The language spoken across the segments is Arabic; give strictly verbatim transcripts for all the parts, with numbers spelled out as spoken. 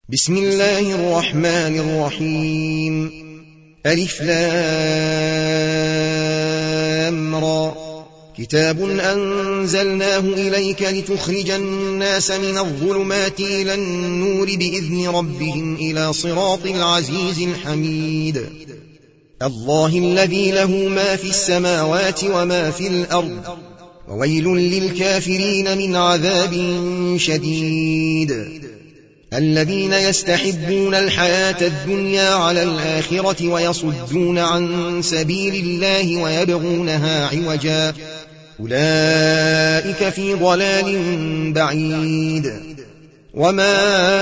بسم الله الرحمن الرحيم. ألف لام را. كتاب أنزلناه إليك لتخرج الناس من الظلمات إلى النور بإذن ربهم إلى صراط العزيز الحميد. الله الذي له ما في السماوات وما في الأرض، وويل للكافرين من عذاب شديد. الذين يستحبون الحياة الدنيا على الآخرة ويصدون عن سبيل الله ويبغونها عوجا، أولئك في ضلال بعيد. وما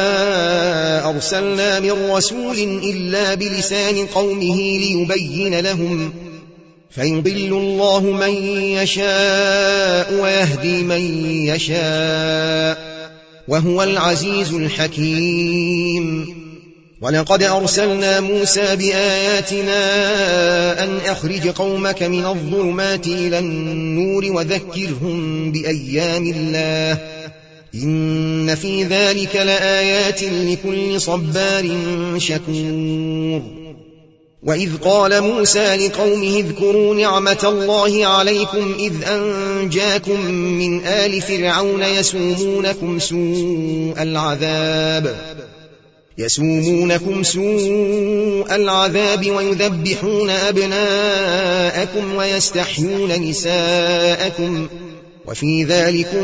أرسلنا من رسول إلا بلسان قومه ليبين لهم، فيضل الله من يشاء ويهدي من يشاء، وهو العزيز الحكيم. ولقد أرسلنا موسى بآياتنا أن أخرج قومك من الظلمات إلى النور وذكرهم بأيام الله، إن في ذلك لآيات لكل صبار شكور. وإذ قال موسى لقومه اذكروا نعمة الله عليكم إذ أنجاكم من آل فرعون يسومونكم سوء العذاب يسومونكم سوء العذاب ويذبحون أبناءكم ويستحيون نساءكم، وفي ذلكم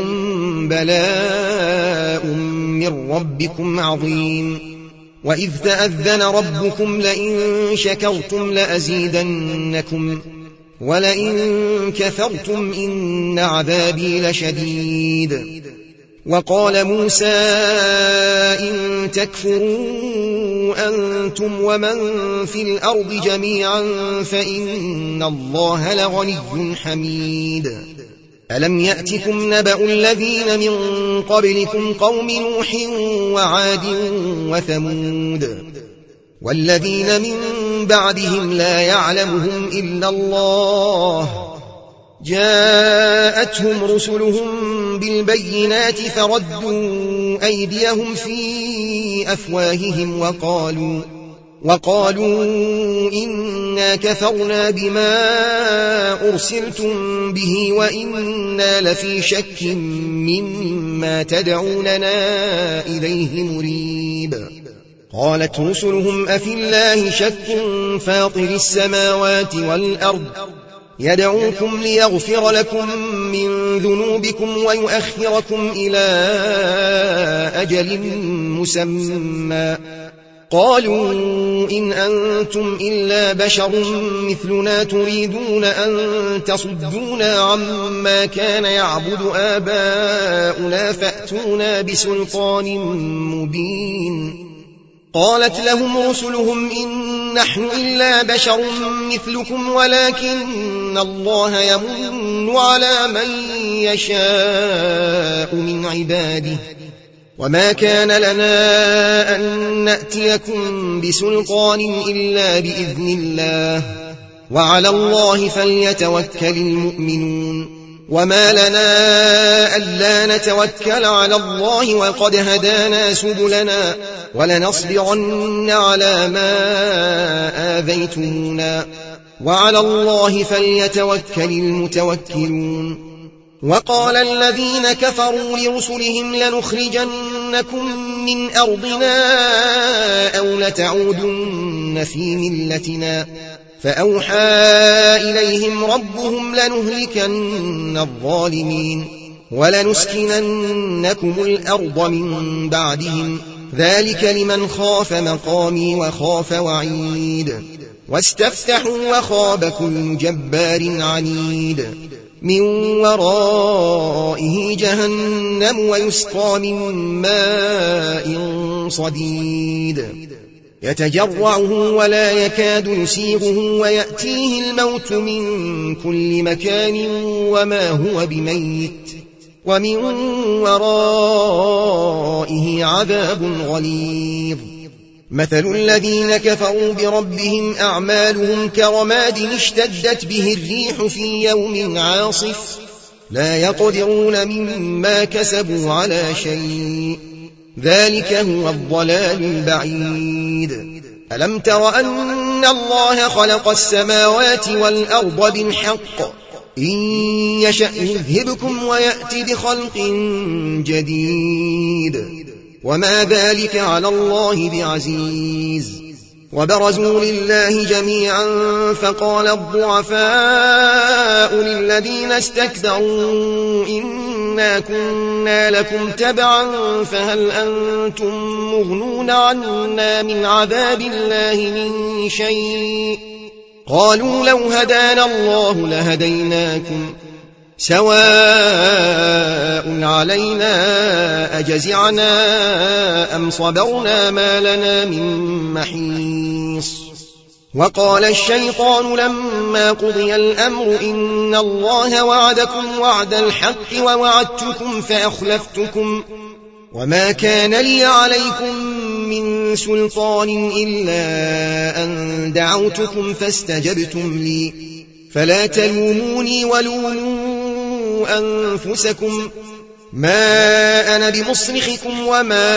بلاء من ربكم عظيم. وإذ تأذن ربكم لئن شكرتم لأزيدنكم ولئن كفرتم إن عذابي لشديد. وقال موسى إن تكفروا أنتم ومن في الأرض جميعا فإن الله لغني حميد. ألم يأتكم نبأ الذين من قبلكم قوم نوح وعاد وثمود والذين من بعدهم لا يعلمهم إلا الله، جاءتهم رسلهم بالبينات فردوا أيديهم في أفواههم وقالوا وقالوا إنا كفرنا بما أرسلتم به وإنا لفي شك مما تدعوننا إليه مريب. قالت رسلهم أفي الله شك فاطر السماوات والأرض يدعوكم ليغفر لكم من ذنوبكم ويؤخركم إلى أجل مسمى، قالوا إن أنتم إلا بشر مثلنا تريدون أن تصدونا عما كان يعبد آباؤنا فأتونا بسلطان مبين. قالت لهم رسلهم إن نحن إلا بشر مثلكم ولكن الله يمن على من يشاء من عباده، وما كان لنا أن نأتيكم بسلطان إلا بإذن الله، وعلى الله فليتوكل المؤمنون. وما لنا ألا نتوكل على الله وقد هدانا سبلنا ولنصبرن على ما آذيتمونا، وعلى الله فليتوكل المتوكلون. وقال الذين كفروا لرسلهم لنخرجنكم من أرضنا أو لتعودن في ملتنا، فأوحى إليهم ربهم لنهلكن الظالمين ولنسكننكم الأرض من بعدهم، ذلك لمن خاف مقامي وخاف وعيد. واستفتحوا وخاب كل جبار عنيد، من ورائه جهنم ويسقى من ماء صديد يتجرعه ولا يكاد يسيغه ويأتيه الموت من كل مكان وما هو بميت، ومن ورائه عذاب غليظ. مثل الذين كفروا بربهم أعمالهم كرماد اشتدت به الريح في يوم عاصف لا يقدرون مما كسبوا على شيء ذلك هو الضلال البعيد. ألم تر أن الله خلق السماوات والأرض بالحق إن يشأ يذهبكم ويأتي بخلق جديد وما ذلك على الله بعزيز. وبرزوا لله جميعا فقال الضعفاء للذين استكبروا إنا كنا لكم تبعا فهل أنتم مغنون عنا من عذاب الله من شيء قالوا لو هدانا الله لهديناكم سواء علينا أجزعنا أم صبرنا ما لنا من محيص. وقال الشيطان لما قضي الأمر إن الله وعدكم وعد الحق ووعدتكم فأخلفتكم وما كان لي عليكم من سلطان إلا أن دعوتكم فاستجبتم لي فلا تلوموني ولوموا أنفسكم ما أنا بمصرخكم وما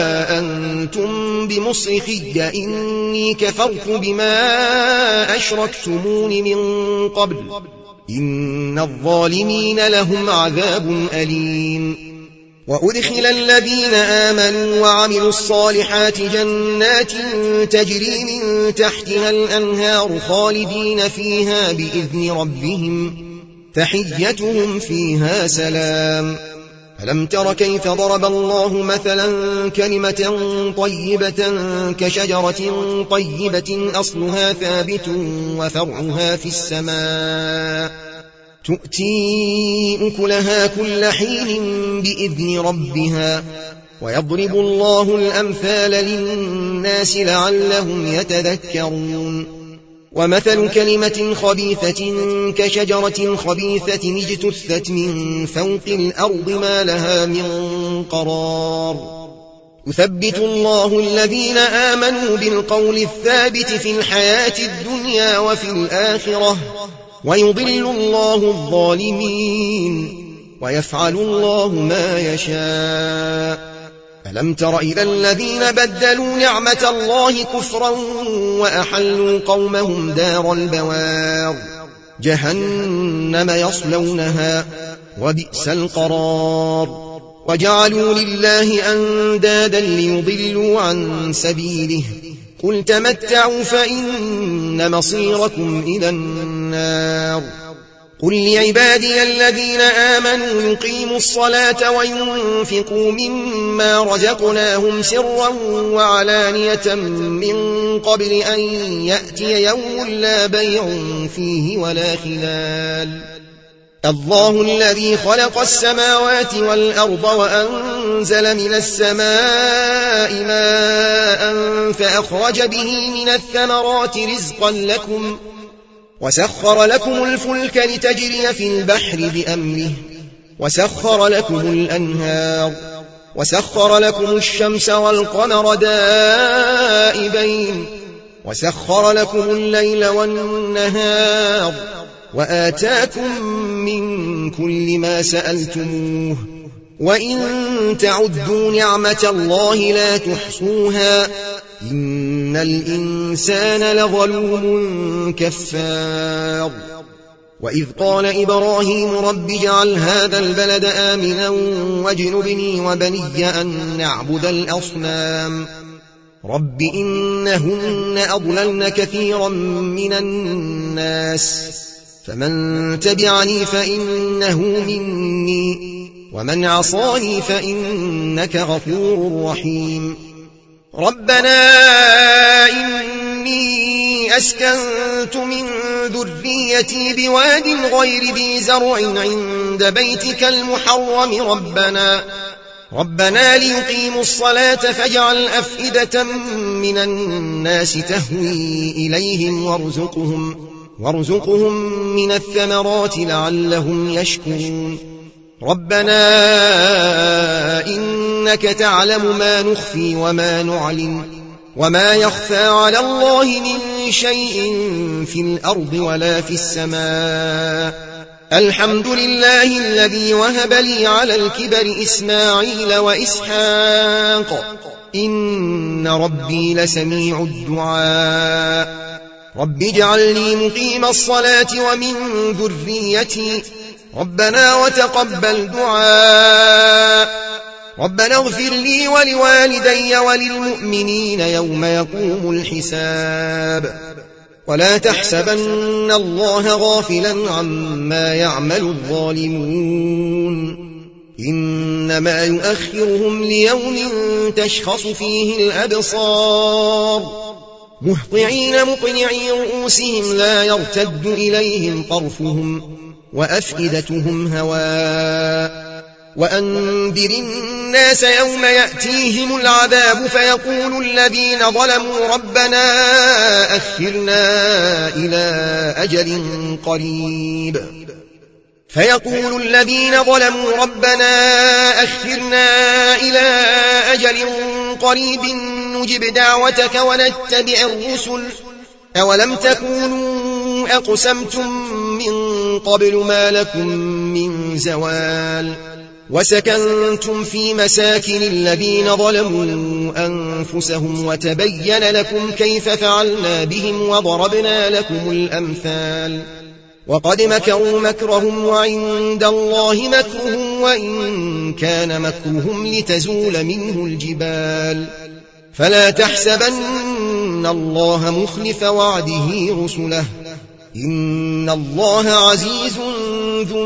أنتم بمصرخي إني كفرت بما أشركتمون من قبل إن الظالمين لهم عذاب أليم. وأدخل الذين آمنوا وعملوا الصالحات جنات تجري من تحتها الأنهار خالدين فيها بإذن ربهم تحيتهم فيها سلام. ألم تر كيف ضرب الله مثلا كلمة طيبة كشجرة طيبة أصلها ثابت وفرعها في السماء تؤتي أكلها كل حين بإذن ربها ويضرب الله الأمثال للناس لعلهم يتذكرون. ومثل كلمة خبيثة كشجرة خبيثة اجتثت من فوق الأرض ما لها من قرار يثبت الله الذين آمنوا بالقول الثابت في الحياة الدنيا وفي الآخرة ويضل الله الظالمين ويفعل الله ما يشاء. ألم تر إلى الذين بدلوا نعمة الله كفرا وأحلوا قومهم دار البوار جهنم يصلونها وبئس القرار وجعلوا لله أندادا ليضلوا عن سبيله قل تمتعوا فإن مصيركم إلى النار. قل لعبادي الذين آمنوا يقيموا الصلاة وينفقوا مما رزقناهم سرا وعلانية من قبل أن يأتي يوم لا بيع فيه ولا خلال. الله الذي خلق السماوات والأرض وأنزل من السماء ماء فأخرج به من الثمرات رزقا لكم وسخر لكم الفلك لتجري في البحر بأمره وسخر لكم الأنهار وسخر لكم الشمس والقمر دائبين وسخر لكم الليل والنهار وآتاكم من كل ما سألتموه وإن تعدوا نعمة الله لا تحصوها إن الإنسان لظلوم كفار. وإذ قال إبراهيم رب اجعل هذا البلد آمنا واجنبني وبني أن نعبد الأصنام رب إنهن أضللن كثيرا من الناس فمن تبعني فإنه مني ومن عصاني فإنك غفور رحيم. ربنا إني أسكنت من ذريتي بواد غير ذي زرع عند بيتك المحرم ربنا ربنا ليقيموا الصلاة فاجعل أفئدة من الناس تهوي إليهم وارزقهم وارزقهم من الثمرات لعلهم يشكرون. ربنا إنك تعلم ما نخفي وما نعلن وما يخفى على الله من شيء في الأرض ولا في السماء الحمد لله الذي وهب لي على الكبر إسماعيل وإسحاق إن ربي لسميع الدعاء رب اجعل لي مقيم الصلاة ومن ذريتي ربنا وتقبل دعاء ربنا اغفر لي ولوالدي وللمؤمنين يوم يقوم الحساب ولا تحسبن الله غافلا عما يعمل الظالمون إنما يؤخرهم ليوم تشخص فيه الأبصار مهطعين مقنعي رؤوسهم لا يرتد إليهم طرفهم وأفئدتهم هواء وأنذر الناس يوم يأتيهم العذاب فيقول الذين ظلموا ربنا أخرنا إلى أجل قريب فيقول الذين ظلموا ربنا أخرنا إلى أجل قريب نجب دعوتك ونتبع الرسل أولم تكونوا أقسمتم من قبل ما لكم من زوال وسكنتم في مساكن الذين ظلموا أنفسهم وتبين لكم كيف فعلنا بهم وضربنا لكم الأمثال وقد مكروا مكرهم وعند الله مكرهم وإن كان مكرهم لتزول منه الجبال فلا تحسبن الله مخلف وعده رسله إن الله عزيز ذو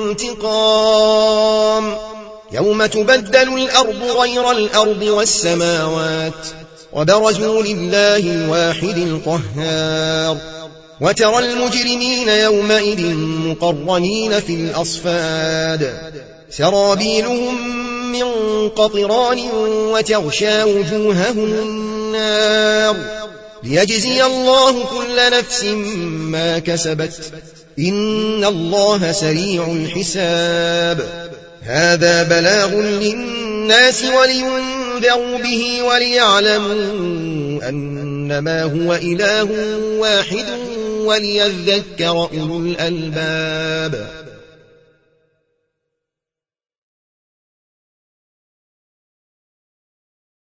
انتقام يوم تبدل الأرض غير الأرض والسماوات وبرزوا لله الواحد القهار وترى المجرمين يومئذ مقرنين في الأصفاد سرابيلهم من قطران وتغشى وجوههم النار ليجزي الله كل نفس ما كسبت إن الله سريع الحساب هذا بلاغ للناس ولينذروا به وليعلموا أنما هو إله واحد وليذكر أولو الألباب